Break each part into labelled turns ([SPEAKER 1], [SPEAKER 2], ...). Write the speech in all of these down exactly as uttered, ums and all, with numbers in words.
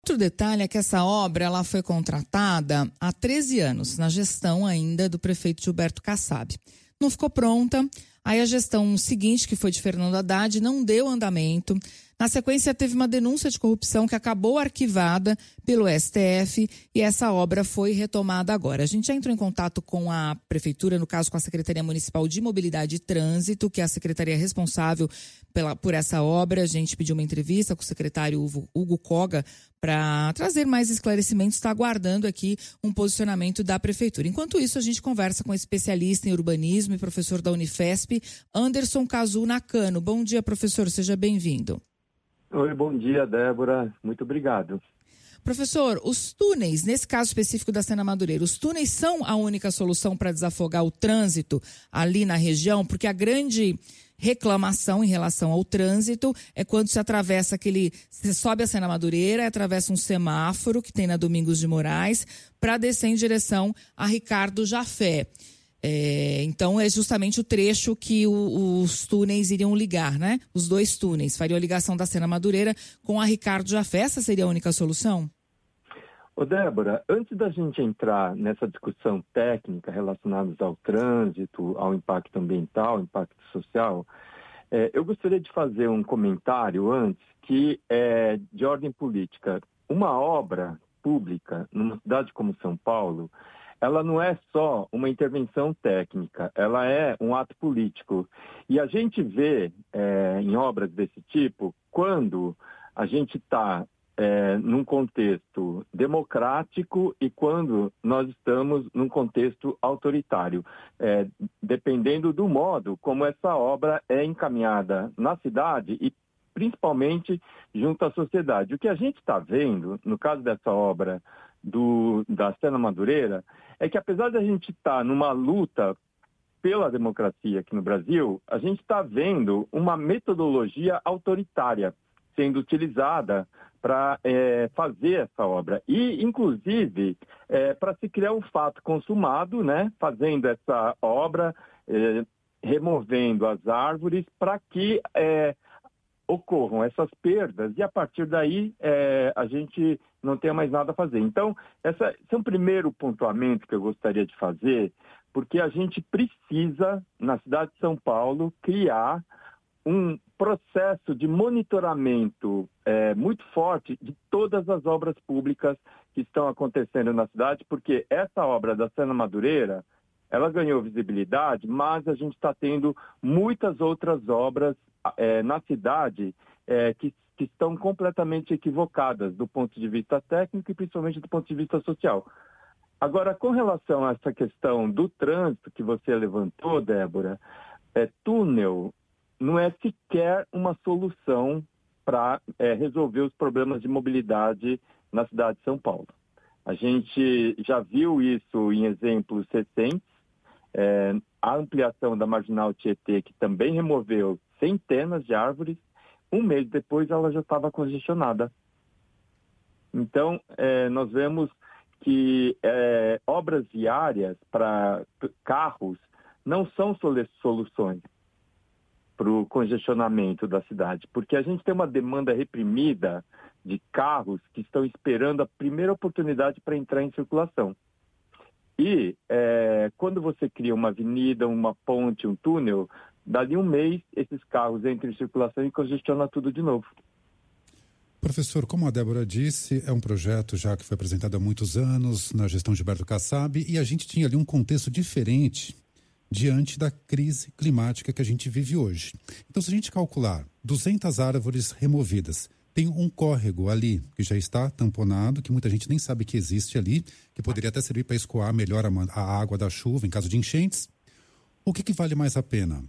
[SPEAKER 1] Outro detalhe é que essa obra ela foi contratada há treze anos, na gestão ainda do prefeito Gilberto Kassab. Não ficou pronta, aí a gestão seguinte, que foi de Fernando Haddad, não deu andamento. Na sequência, teve uma denúncia de corrupção que acabou arquivada pelo S T F e essa obra foi retomada agora. A gente já entrou em contato com a Prefeitura, no caso com a Secretaria Municipal de Mobilidade e Trânsito, que é a secretaria responsável pela, por essa obra. A gente pediu uma entrevista com o secretário Hugo, Hugo Koga para trazer mais esclarecimentos. Está aguardando aqui um posicionamento da Prefeitura. Enquanto isso, a gente conversa com o especialista em urbanismo e professor da Unifesp, Anderson Cazu Nakano. Bom dia, professor. Seja bem-vindo.
[SPEAKER 2] Oi, bom dia, Débora. Muito obrigado.
[SPEAKER 1] Professor, os túneis, nesse caso específico da Sena Madureira, os túneis são a única solução para desafogar o trânsito ali na região? Porque a grande reclamação em relação ao trânsito é quando se atravessa aquele... Você sobe a Sena Madureira, atravessa um semáforo que tem na Domingos de Moraes para descer em direção a Ricardo Jafé. É, então é justamente o trecho que o, os túneis iriam ligar, né? Os dois túneis fariam a ligação da Sena Madureira com a Ricardo Jafé. Essa seria a única solução?
[SPEAKER 2] Ô Débora, antes da gente entrar nessa discussão técnica relacionada ao trânsito, ao impacto ambiental, ao impacto social, é, eu gostaria de fazer um comentário antes que é de ordem política. Uma obra pública numa cidade como São Paulo, ela não é só uma intervenção técnica, ela é um ato político. E a gente vê é, em obras desse tipo, quando a gente está é, num contexto democrático e quando nós estamos num contexto autoritário, é, dependendo do modo como essa obra é encaminhada na cidade e principalmente junto à sociedade. O que a gente está vendo, no caso dessa obra do, da Sena Madureira, é que apesar de a gente estar tá numa luta pela democracia aqui no Brasil, a gente está vendo uma metodologia autoritária sendo utilizada para é, fazer essa obra. E, inclusive, é, para se criar um fato consumado, né, fazendo essa obra, é, removendo as árvores para que é, ocorram essas perdas e, a partir daí, é, a gente não tenha mais nada a fazer. Então, essa, esse é um primeiro pontuamento que eu gostaria de fazer, porque a gente precisa, na cidade de São Paulo, criar um processo de monitoramento é, muito forte de todas as obras públicas que estão acontecendo na cidade, porque essa obra da Sena Madureira, ela ganhou visibilidade, mas a gente está tendo muitas outras obras é, na cidade é, que, que estão completamente equivocadas do ponto de vista técnico e principalmente do ponto de vista social. Agora, com relação a essa questão do trânsito que você levantou, Débora, é, túnel não é sequer uma solução para é, resolver os problemas de mobilidade na cidade de São Paulo. A gente já viu isso em exemplos recentes, é, a ampliação da Marginal Tietê, que também removeu centenas de árvores, um mês depois ela já estava congestionada. Então, é, nós vemos que é, obras viárias para carros não são soluções para o congestionamento da cidade, porque a gente tem uma demanda reprimida de carros que estão esperando a primeira oportunidade para entrar em circulação. E é, quando você cria uma avenida, uma ponte, um túnel, dali um mês esses carros entram em circulação e congestionam tudo de novo.
[SPEAKER 3] Professor, como a Débora disse, é um projeto já que foi apresentado há muitos anos na gestão de Gilberto Kassab e a gente tinha ali um contexto diferente diante da crise climática que a gente vive hoje. Então, se a gente calcular duzentas árvores removidas, tem um córrego ali que já está tamponado, que muita gente nem sabe que existe ali, que poderia até servir para escoar melhor a, a água da chuva em caso de enchentes. O que, que vale mais a pena?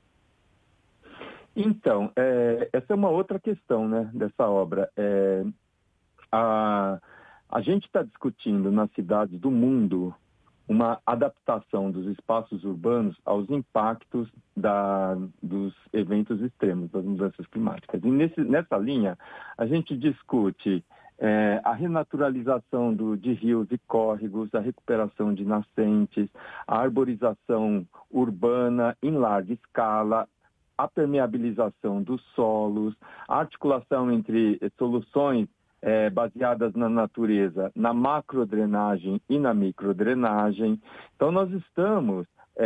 [SPEAKER 2] Então, é, essa é uma outra questão, né, dessa obra. É, a, a gente está discutindo nas cidades do mundo uma adaptação dos espaços urbanos aos impactos da, dos eventos extremos, das mudanças climáticas. E nesse, nessa linha, a gente discute é, a renaturalização do, de rios e córregos, a recuperação de nascentes, a arborização urbana em larga escala, a permeabilização dos solos, a articulação entre soluções é, baseadas na natureza, na macrodrenagem e na microdrenagem. Então, nós estamos,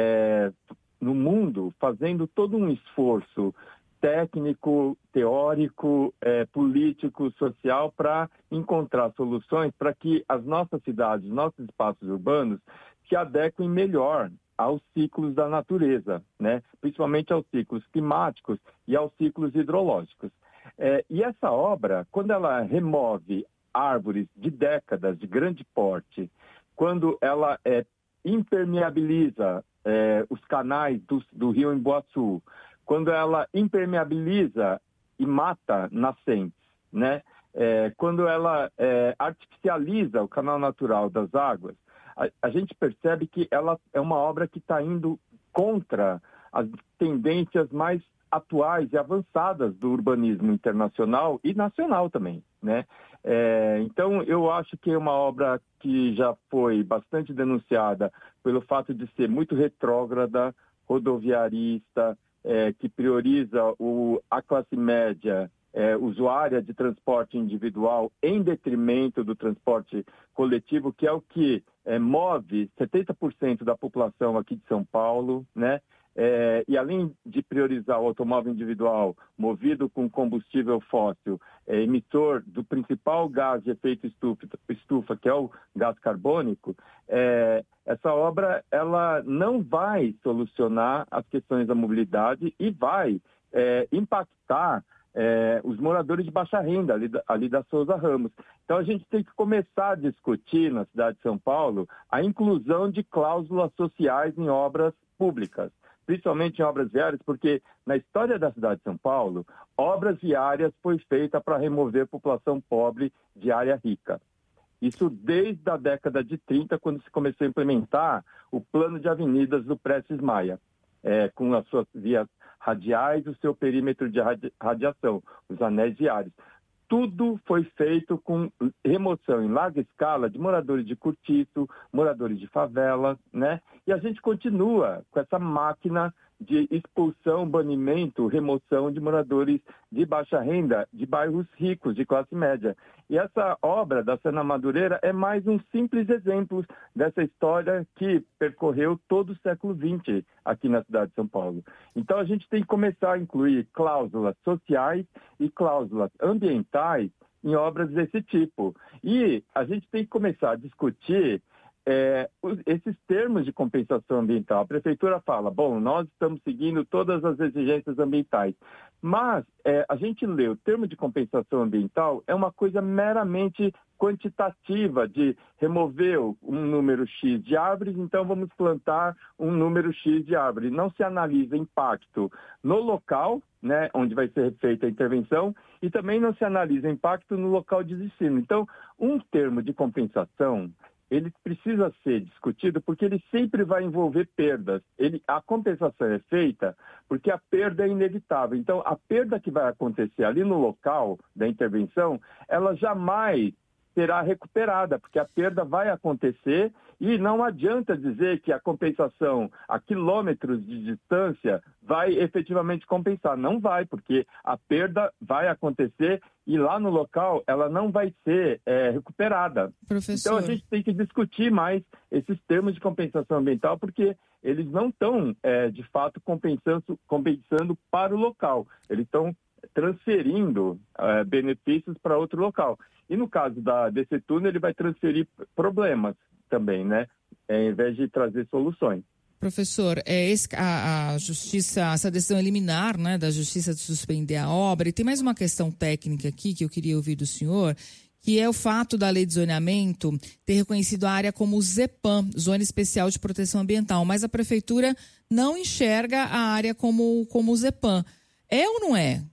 [SPEAKER 2] é, no mundo, fazendo todo um esforço técnico, teórico, é, político, social, para encontrar soluções para que as nossas cidades, nossos espaços urbanos se adequem melhor aos ciclos da natureza, né? Principalmente aos ciclos climáticos e aos ciclos hidrológicos. É, e essa obra, quando ela remove árvores de décadas de grande porte, quando ela é, impermeabiliza é, os canais do, do rio Embu-Açu, quando ela impermeabiliza e mata nascentes, né? É, quando ela é, artificializa o canal natural das águas, a, a gente percebe que ela é uma obra que está indo contra as tendências mais atuais e avançadas do urbanismo internacional e nacional também, né? É, então, eu acho que é uma obra que já foi bastante denunciada pelo fato de ser muito retrógrada, rodoviarista, É, que prioriza o, a classe média é, usuária de transporte individual em detrimento do transporte coletivo, que é o que é, move setenta por cento da população aqui de São Paulo, né? É, e além de priorizar o automóvel individual movido com combustível fóssil, é, emissor do principal gás de efeito estufa, estufa que é o gás carbônico, é, essa obra ela não vai solucionar as questões da mobilidade e vai é, impactar é, os moradores de baixa renda, ali, ali da Souza Ramos. Então, a gente tem que começar a discutir na cidade de São Paulo a inclusão de cláusulas sociais em obras públicas, principalmente em obras viárias, porque na história da cidade de São Paulo, obras viárias foi feita para remover a população pobre de área rica. Isso desde a década de trinta, quando se começou a implementar o plano de avenidas do Prestes Maia, é, com as suas vias radiais, o seu perímetro de radi- radiação, os anéis viários. Tudo foi feito com remoção em larga escala de moradores de cortiço, moradores de favela, né? E a gente continua com essa máquina de expulsão, banimento, remoção de moradores de baixa renda, de bairros ricos, de classe média. E essa obra da Sena Madureira é mais um simples exemplo dessa história que percorreu todo o século vinte aqui na cidade de São Paulo. Então, a gente tem que começar a incluir cláusulas sociais e cláusulas ambientais em obras desse tipo. E a gente tem que começar a discutir É, esses termos de compensação ambiental. A prefeitura fala, bom, nós estamos seguindo todas as exigências ambientais, mas é, a gente lê o termo de compensação ambiental é uma coisa meramente quantitativa de remover um número X de árvores, então vamos plantar um número X de árvores. Não se analisa impacto no local, né, onde vai ser feita a intervenção, e também não se analisa impacto no local de destino. Então, um termo de compensação ele precisa ser discutido porque ele sempre vai envolver perdas. Ele, a compensação é feita porque a perda é inevitável. Então, a perda que vai acontecer ali no local da intervenção, ela jamais será recuperada, porque a perda vai acontecer e não adianta dizer que a compensação a quilômetros de distância vai efetivamente compensar. Não vai, porque a perda vai acontecer e lá no local ela não vai ser é, recuperada.
[SPEAKER 1] Professor.
[SPEAKER 2] Então a gente tem que discutir mais esses termos de compensação ambiental, porque eles não estão, é, de fato, compensando, compensando para o local. Eles estão transferindo é, benefícios para outro local. E no caso da, desse túnel, ele vai transferir problemas também, né? É, em vez de trazer soluções.
[SPEAKER 1] Professor, é esse, a, a justiça, essa decisão liminar, né, da justiça de suspender a obra, e tem mais uma questão técnica aqui que eu queria ouvir do senhor, que é o fato da lei de zoneamento ter reconhecido a área como ZEPAM, Zona Especial de Proteção Ambiental, mas a prefeitura não enxerga a área como, como ZEPAM. É ou não é?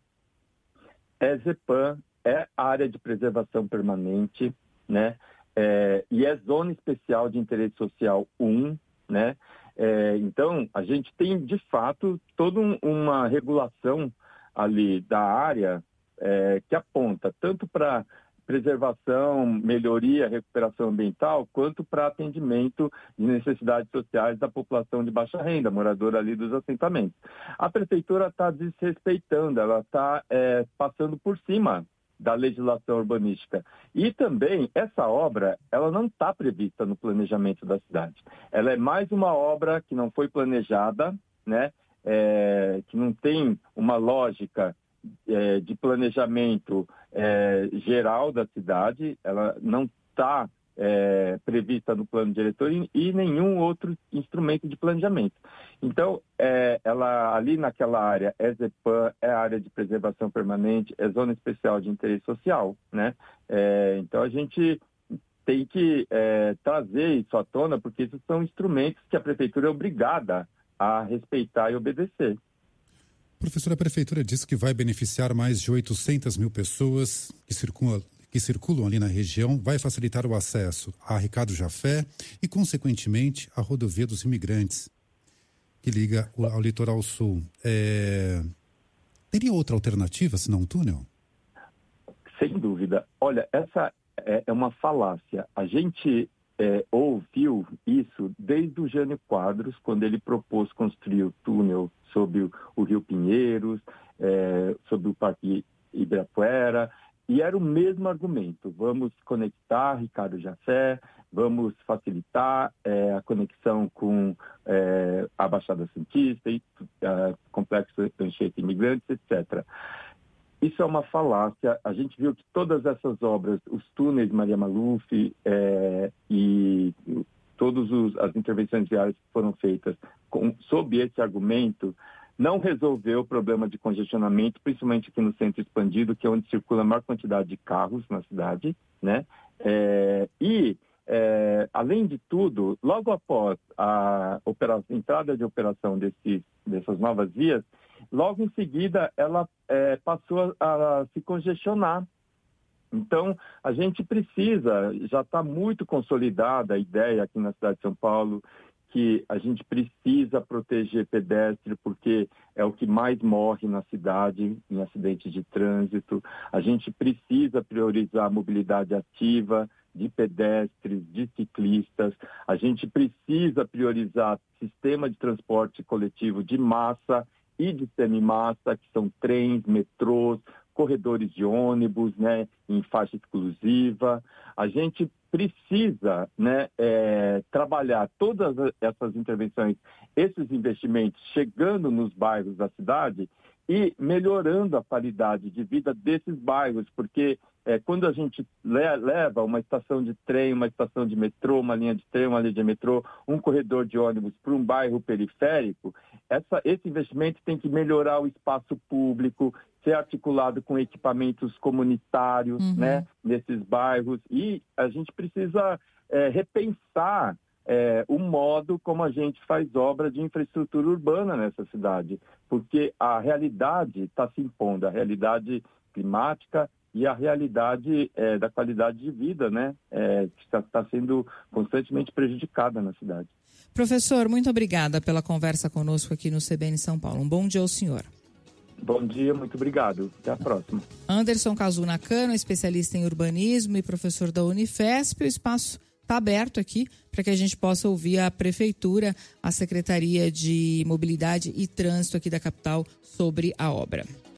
[SPEAKER 2] É ZEPAM, é área de preservação permanente, né? É, e é Zona Especial de Interesse Social um, né? É, então, a gente tem, de fato, toda um, uma regulação ali da área é, que aponta tanto para preservação, melhoria, recuperação ambiental, quanto para atendimento de necessidades sociais da população de baixa renda, moradora ali dos assentamentos. A prefeitura está desrespeitando, ela está é, passando por cima da legislação urbanística. E também, essa obra, ela não está prevista no planejamento da cidade. Ela é mais uma obra que não foi planejada, né? É, que não tem uma lógica é, de planejamento é, geral da cidade, ela não está é, prevista no plano diretor e, e nenhum outro instrumento de planejamento. Então, é, ela ali naquela área é ZEPAM, é área de preservação permanente, é zona especial de interesse social, né? É, então, a gente tem que é, trazer isso à tona, porque esses são instrumentos que a prefeitura é obrigada a respeitar e obedecer.
[SPEAKER 3] Professora, a prefeitura disse que vai beneficiar mais de oitocentas mil pessoas que circulam, que circulam ali na região, vai facilitar o acesso a Ricardo Jafé e, consequentemente, a rodovia dos imigrantes, que liga ao litoral sul. É... Teria outra alternativa, senão um túnel?
[SPEAKER 2] Sem dúvida. Olha, essa é uma falácia. A gente é, ouviu isso desde o Jânio Quadros, quando ele propôs construir o túnel sobre o, o Rio Pinheiros, é, sobre o Parque Ibirapuera, e era o mesmo argumento. Vamos conectar Ricardo Jafé, vamos facilitar é, a conexão com é, a Baixada Santista, e, a, Complexo Anchieta Imigrantes, etcétera. Isso é uma falácia. A gente viu que todas essas obras, os túneis Maria Maluf é, e todas as intervenções viárias que foram feitas com, sob esse argumento, não resolveu o problema de congestionamento, principalmente aqui no centro expandido, que é onde circula a maior quantidade de carros na cidade, né? É, e, é, além de tudo, logo após a opera- entrada de operação desse, dessas novas vias, logo em seguida ela é, passou a, a se congestionar. Então, a gente precisa, já está muito consolidada a ideia aqui na cidade de São Paulo, que a gente precisa proteger pedestre, porque é o que mais morre na cidade, em acidentes de trânsito. A gente precisa priorizar a mobilidade ativa de pedestres, de ciclistas. A gente precisa priorizar sistema de transporte coletivo de massa e de semimassa, que são trens, metrôs, corredores de ônibus, né, em faixa exclusiva. A gente precisa, né, é, trabalhar todas essas intervenções, esses investimentos, chegando nos bairros da cidade e melhorando a qualidade de vida desses bairros, porque é, quando a gente le- leva uma estação de trem, uma estação de metrô, uma linha de trem, uma linha de metrô, um corredor de ônibus para um bairro periférico, essa, esse investimento tem que melhorar o espaço público, ser articulado com equipamentos comunitários, uhum, né, nesses bairros, e a gente precisa é, repensar é, o modo como a gente faz obra de infraestrutura urbana nessa cidade, porque a realidade está se impondo, a realidade climática e a realidade é, da qualidade de vida, né, é, que está, está sendo constantemente prejudicada na cidade.
[SPEAKER 1] Professor, muito obrigada pela conversa conosco aqui no C B N São Paulo. Um bom dia ao senhor.
[SPEAKER 2] Bom dia, muito obrigado. Até a próxima.
[SPEAKER 1] Anderson Cazuna Cano, especialista em urbanismo e professor da Unifesp. O espaço está aberto aqui para que a gente possa ouvir a Prefeitura, a Secretaria de Mobilidade e Trânsito aqui da capital sobre a obra.